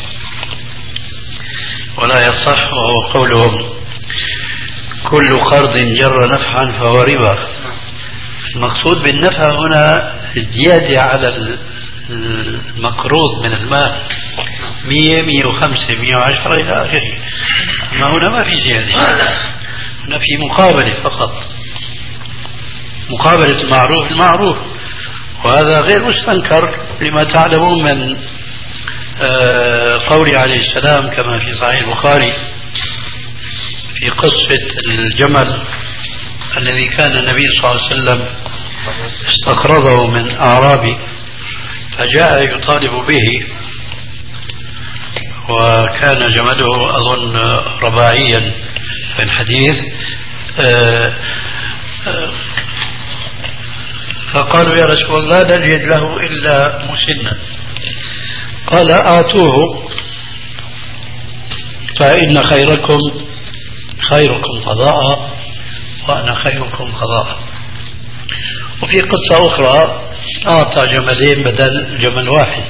ولا يصح، وهو قولهم كل قرض جر نفعا فهو ربا. المقصود بالنفع هنا الزيادة على المقروض من المال، مية مية وخمسة مية وعشرة إلى آخره. أما هنا ما في زيادة، هنا في مقابلة فقط، مقابلة المعروف المعروف، وهذا غير مستنكر لما تعلمون من قوله عليه السلام كما في صحيح البخاري في قصة الجمل الذي كان النبي صلى الله عليه وسلم استقرضه من أعرابي فجاء يطالب به، وكان جمله أظن رباعيا في الحديث، فقالوا يا رسول الله لا نجد له إلا مسنا، قال أعطوه فإن خيركم خيركم قضاء وأنا خيركم قضاء. وفي قصة أخرى أعطى جملين بدل جمل واحد.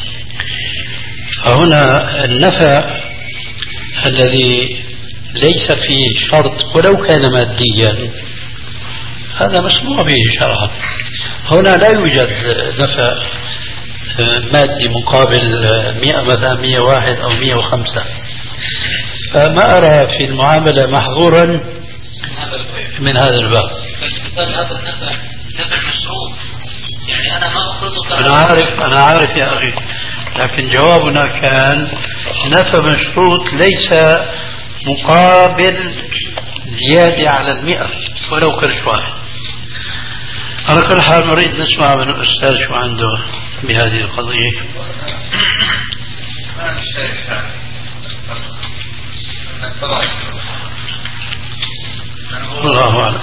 فهنا النفع الذي ليس فيه شرط ولو كان ماديا هذا مسموع به شرعا. هنا لا يوجد نفع مادي مقابل مئة مثلا مئة واحد أو مئة وخمسة، فما أرى في المعاملة محظورا من هذا الباب. هذا النفع نفع مشروط، يعني أنا ما أفرضه. أنا عارف أنا عارف يا أخي، لكن جوابنا كان نفع مشروط ليس مقابل زيادة على المئة ولو قرش واحد. على كل حال نريد نسمع من الأستاذ شو عنده بهذه القضية. الله أعلم.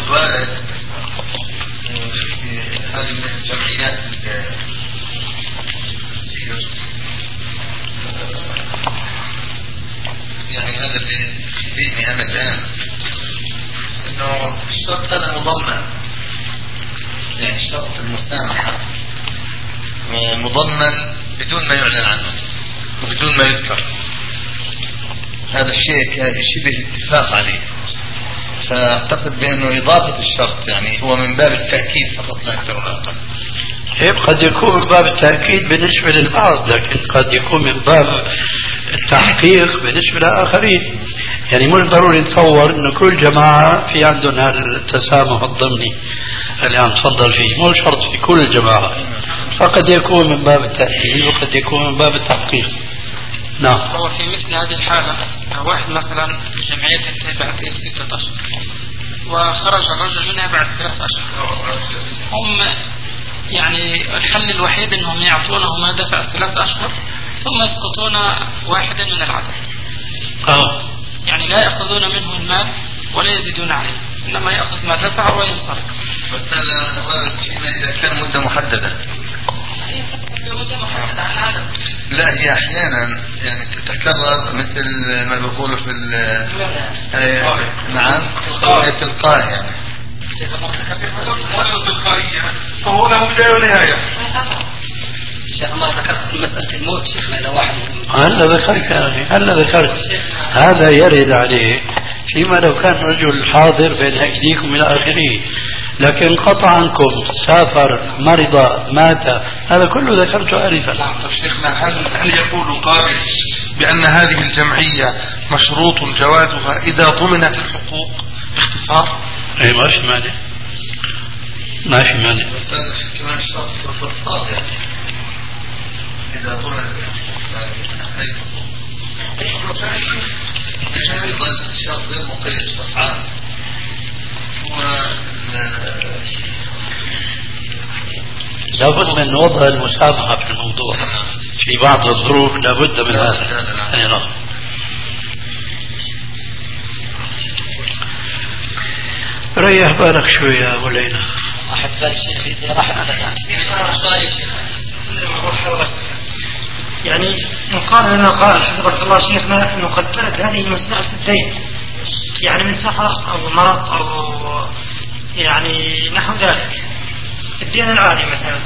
هذه من الجمعيات يعني هذا اللي يفيدني أنا الآن إنه الشرط هذا مضمن، يعني الشرط المسامحة مضمن بدون ما يعلن عنه وبدون ما يذكر. هذا الشيء شبه اتفاق عليه، فأعتقد بأنه إضافة الشرط يعني هو من باب التأكيد فقط لا أكثر ولا أقل. قد يكون من باب التأكيد بالنسبة للبعض، لكن قد يكون من باب التحقيق بالنسبة للآخرين. يعني مش ضروري نتصور أن كل جماعة في عندهم هذا التسامح الضمني اللي عم تصدر فيه، مو شرط في كل الجماعة، فقد يكون من باب التأكيد وقد يكون من باب التحقيق. نعم. هو في مثل هذه الحالة واحد مثلا جمعية تنتهي بعد ستة أشهر وخرج الرجل منها بعد ثلاث أشهر، هم يعني الحل الوحيد أنهم يعطونه ما دفع ثلاث أشهر ثم يسقطون واحدا من العدد. آه. يعني لا يأخذون منه المال ولا يزيدون عليه، إنما يأخذ ما دفع وينطلق. بس هذا فيما إذا كان مدة محددة. لا هي أحيانا يعني تتكرر مثل ما بيقولوا في نعم تلقائي يعني. فهو له بداية ونهاية. شيخ الله ذكرت مسألة الموت شيخنا إلى واحد. هلا ذكرت يا أخي هلا ذكرت هذا يرد عليه فيما لو كان رجل حاضر بين أيديكم إلى آخره، لكن قطع عنكم سافر مرض مات هذا كله ذكرته آنفا. نعم. طيب شيخنا هل هل يقول قائل بأن هذه الجمعية مشروط جوازها إذا ضمنت الحقوق باختصار؟ أي ماشي مانع ماشي مانع. كمان شرط الفرصات يعني إذا ضمنت أي حقوق عشان يظل شرط غير مقيد شرعان. لابد من وضع المسامحة في الموضوع في بعض الظروف، لابد من هذا. أي نعم. ريح بالك شوي يا أبو ليلى. راحت بال شيخي راحت يعني يقال لنا قال حفظك الله شيخنا أنه قد كانت هذه مسألة الدين يعني من سفر أو مرض أو يعني نحو ذلك الدين العادي مثلا،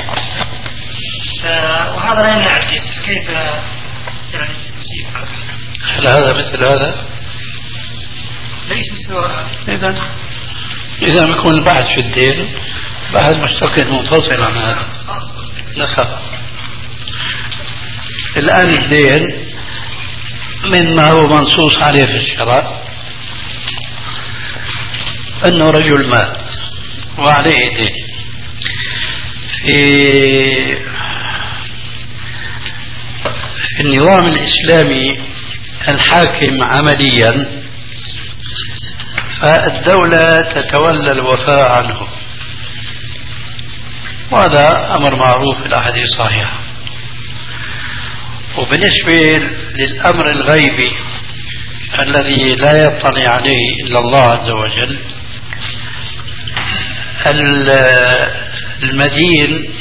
وهذا لا يمنع الدين، كيف يعني نجيب على هل هذا مثل هذا؟ ليس مثل هذا. إذا إذا يكون البحث في الدين بحث مستقل منفصل عن هذا نخاف. الآن الدين مما هو منصوص عليه في الشرع أنه رجل مات وعليه دين. في النظام الإسلامي الحاكم عمليا فالدولة تتولى الوفاء عنه، وهذا أمر معروف في الأحاديث الصحيحة. وبالنسبة للأمر الغيبي الذي لا يطلع عليه إلا الله عز وجل، المدين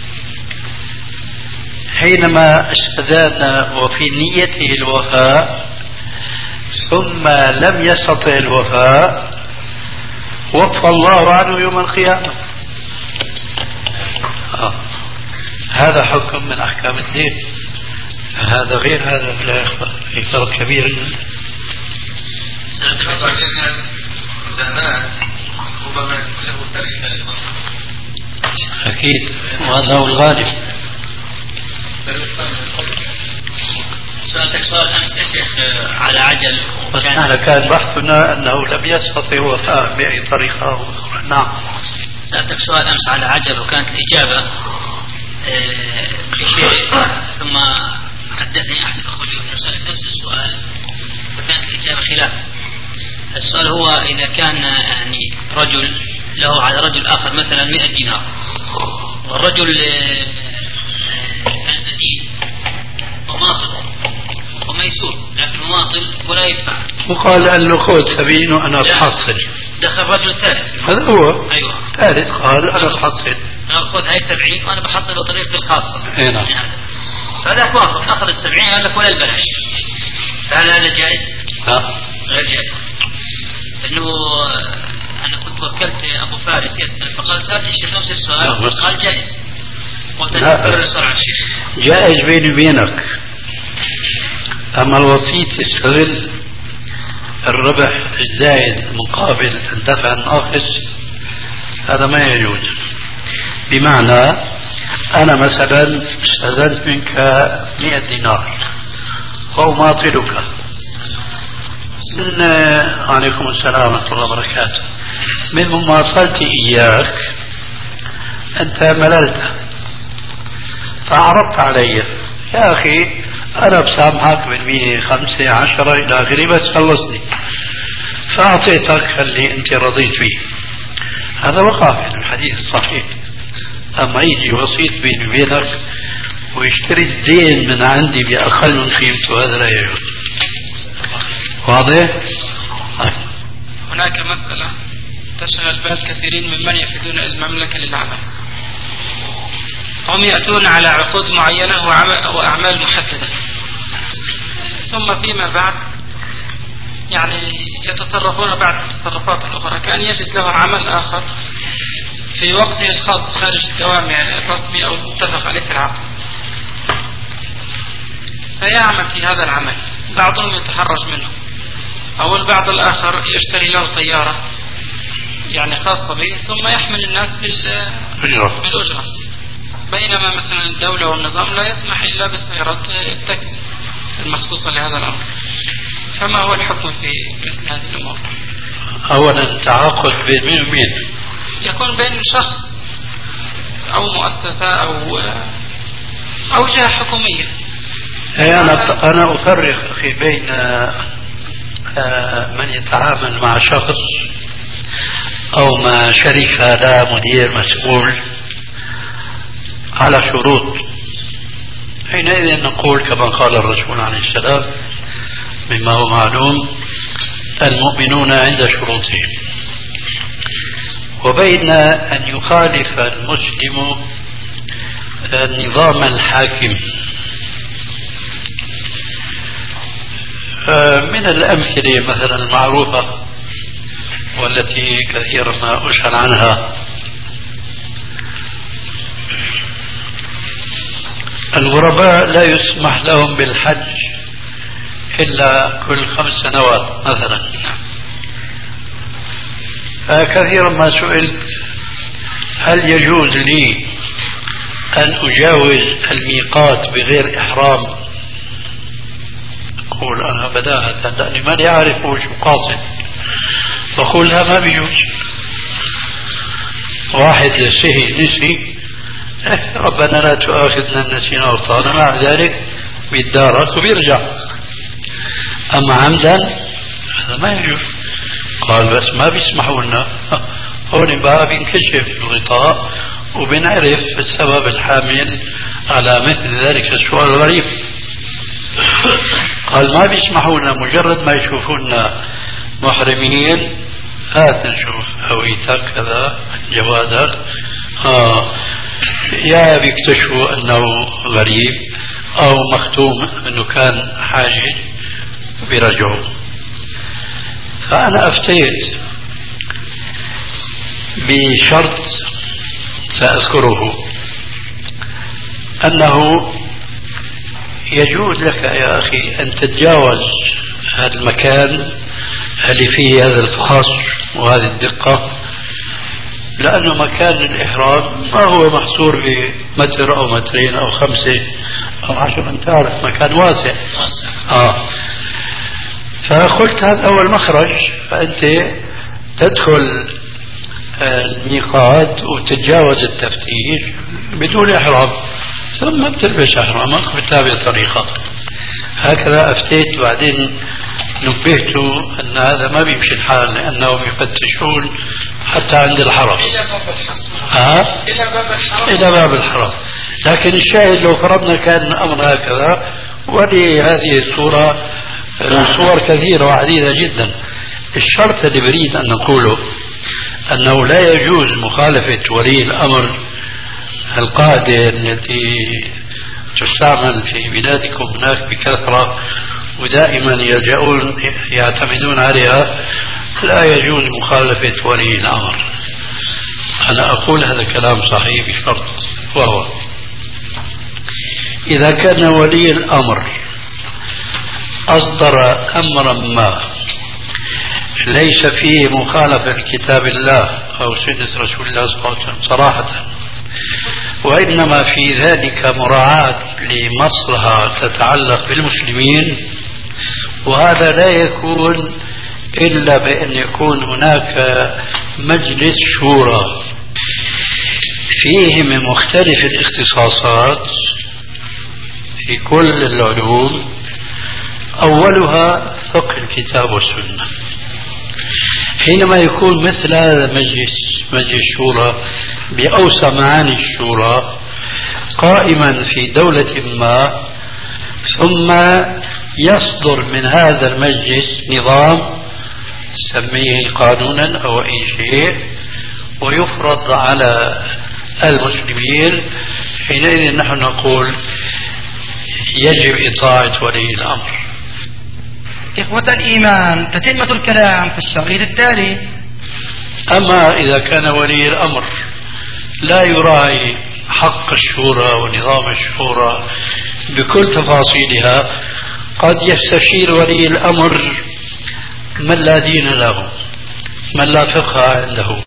حينما استدان وفي نيته الوفاء ثم لم يستطع الوفاء وفى الله عنه يوم القيامة. آه. هذا حكم من أحكام الدين، هذا غير هذا لا يخفى، في فرق كبير. أكيد، وهذا هو الغالب. سألتك سؤال أمس يا شيخ على عجل، بس نحن كان بحثنا أنه لم يستطع وفاء بأي طريقة أو أخرى. نعم. سألتك سؤال أمس على عجل وكانت الإجابة بشيء، ثم حدثني أحد الأخوة اليوم سألت نفس السؤال وكانت الإجابة خلاف. السؤال هو إذا كان يعني رجل له على رجل آخر مثلا مئة دينار، والرجل كان مدين وماطل وميسور، لكن مماطل ولا يدفع، وقال له خذ سبعين وأنا بحصل. دخل رجل ثالث، هذا هو أيوة ثالث، قال أنا بحصل، خذ هاي سبعين وأنا بحصل بطريقتي الخاصة. هنا هذا موافق، أخذ السبعين قال لك ولا البلاش. فهل هذا جائز؟ ها؟ غير جائز. لأنه أنا كنت وكلت أبو فارس يسأل فقال سألت الشيخ نفس السؤال قال جائز. وتذكر السؤال على الشيخ جائز بيني وبينك، أما الوسيط يستغل الربح الزائد مقابل الدفع الناقص هذا ما يجوز. بمعنى أنا مثلا استأذنت منك مئة دينار وأماطلك من عليكم السلام ورحمة الله وبركاته، من مماصلتي إياك أنت مللت فعرضت علي يا أخي أنا بسامحك بالمية خمسة عشرة إلى آخره بس خلصني، فأعطيتك اللي أنت رضيت فيه، هذا وقع في الحديث الصحيح. أما يجي وسيط بيني وبينك ويشتري الدين من عندي بأقل من قيمته هذا لا يجوز. واضح؟ هناك مسألة تشغل بال كثيرين ممن يفيدون المملكة للعمل، هم يأتون على عقود معينة وأعمال محددة، ثم فيما بعد يعني يتصرفون بعد التصرفات الأخرى، كأن يجد له عمل آخر في وقته الخاص خارج الدوام يعني الرسمي أو المتفق عليه في العقد، فيعمل في هذا العمل. بعضهم يتحرج منه، أو البعض الآخر يشتري له سيارة يعني خاصة به ثم يحمل الناس بالأجرة، بينما مثلا الدولة والنظام لا يسمح إلا بالسيارات التاكسي المخصوصة لهذا الأمر. فما هو الحكم في مثل هذه الأمور؟ أولا التعاقد بين مين ومين؟ يكون بين شخص أو مؤسسة أو أو جهة حكومية. أنا أنا أفرق أخي بين من يتعامل مع شخص أو مع شركة لا مدير مسؤول على شروط، حينئذ نقول كما قال الرسول عليه السلام مما هو معلوم المؤمنون عند شروطهم، وبين أن يخالف المسلم النظام الحاكم. من الأمثلة مثلا المعروفة والتي كثيرا ما أسأل عنها الغرباء لا يسمح لهم بالحج إلا كل خمس سنوات مثلا، فكثيرا ما سئلت هل يجوز لي أن أجاوز الميقات بغير إحرام؟ أقول أنا بداهة لأني ما لي أعرف وش قاصد، فأقول لا ما بيجوز. واحد يستهي نسي ربنا لا تؤاخذنا نسينا وأخطأنا، مع ذلك بيتدارك وبيرجع. أما عمدا هذا ما يجوز. قال بس ما بيسمحوا لنا. هون بقى بينكشف الغطاء وبنعرف السبب الحامل على مثل ذلك السؤال الغريب. قال ما بيسمحوا لنا، مجرد ما يشوفونا محرمين هات نشوف هويتك كذا جوازك، آه يا بيكتشفوا انه غريب او مختوم انه كان حاجز بيرجعوا. فانا افتيت بشرط ساذكره، انه يجوز لك يا اخي ان تتجاوز هذا المكان اللي فيه هذا الفحص وهذه الدقة، لأنه مكان الإحرام ما هو محصور بمتر أو مترين أو خمسة أو عشر، أنت تعرف مكان واسع. آه. فقلت هذا أول مخرج، فأنت تدخل الميقات وتتجاوز التفتيش بدون إحرام، ثم بتلبس إحرامك وبتتابع طريقك. هكذا أفتيت. بعدين نبهت أن هذا ما بيمشي الحال، لأنهم يفتشون حتى عند الحرم، إلى باب الحرم. آه؟ إلى باب الحرم إلى باب الحرم. لكن الشاهد لو فرضنا كان الأمر هكذا، ولهذه الصورة صور كثيرة وعديدة جدا. الشرط اللي بريد أن نقوله أنه لا يجوز مخالفة ولي الأمر القاعدة التي تستعمل في بلادكم هناك بكثرة ودائما يلجؤون يعتمدون عليها. لا يجوز مخالفة ولي الأمر. أنا أقول هذا كلام صحيح بشرط، وهو إذا كان ولي الأمر أصدر أمرا ما ليس فيه مخالفة لكتاب الله أو سنة رسول الله صلى الله عليه وسلم صراحة، وإنما في ذلك مراعاة لمصلحة تتعلق بالمسلمين، وهذا لا يكون إلا بأن يكون هناك مجلس شورى فيه من مختلف الاختصاصات في كل العلوم، أولها فقه الكتاب والسنة. حينما يكون مثل هذا المجلس، مجلس شورى بأوسع معاني الشورى، قائما في دولة ما، ثم يصدر من هذا المجلس نظام سميه قانونا أو أي شيء ويفرض على المسلمين، حينئذ نحن نقول يجب إطاعة ولي الأمر. إخوة الإيمان، تتمة الكلام في الشريط التالي. أما إذا كان ولي الأمر لا يراعي حق الشورى ونظام الشورى بكل تفاصيلها، قد يستشير ولي الأمر من لا دين له، من لا فقه عنده.